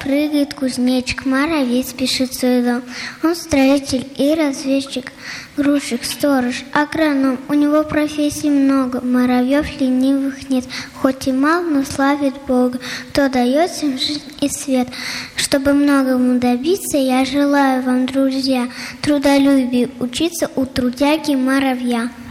прыгает кузнечик, муравей спешит в свой дом. Он строитель и разведчик, грузчик, сторож, агроном. У него профессий много, муравьев ленивых нет. Хоть и мал, но славит Бога, кто дает им жизнь и свет. Чтобы многому добиться, я желаю вам, друзья, трудолюбию учиться у трудяги муравья.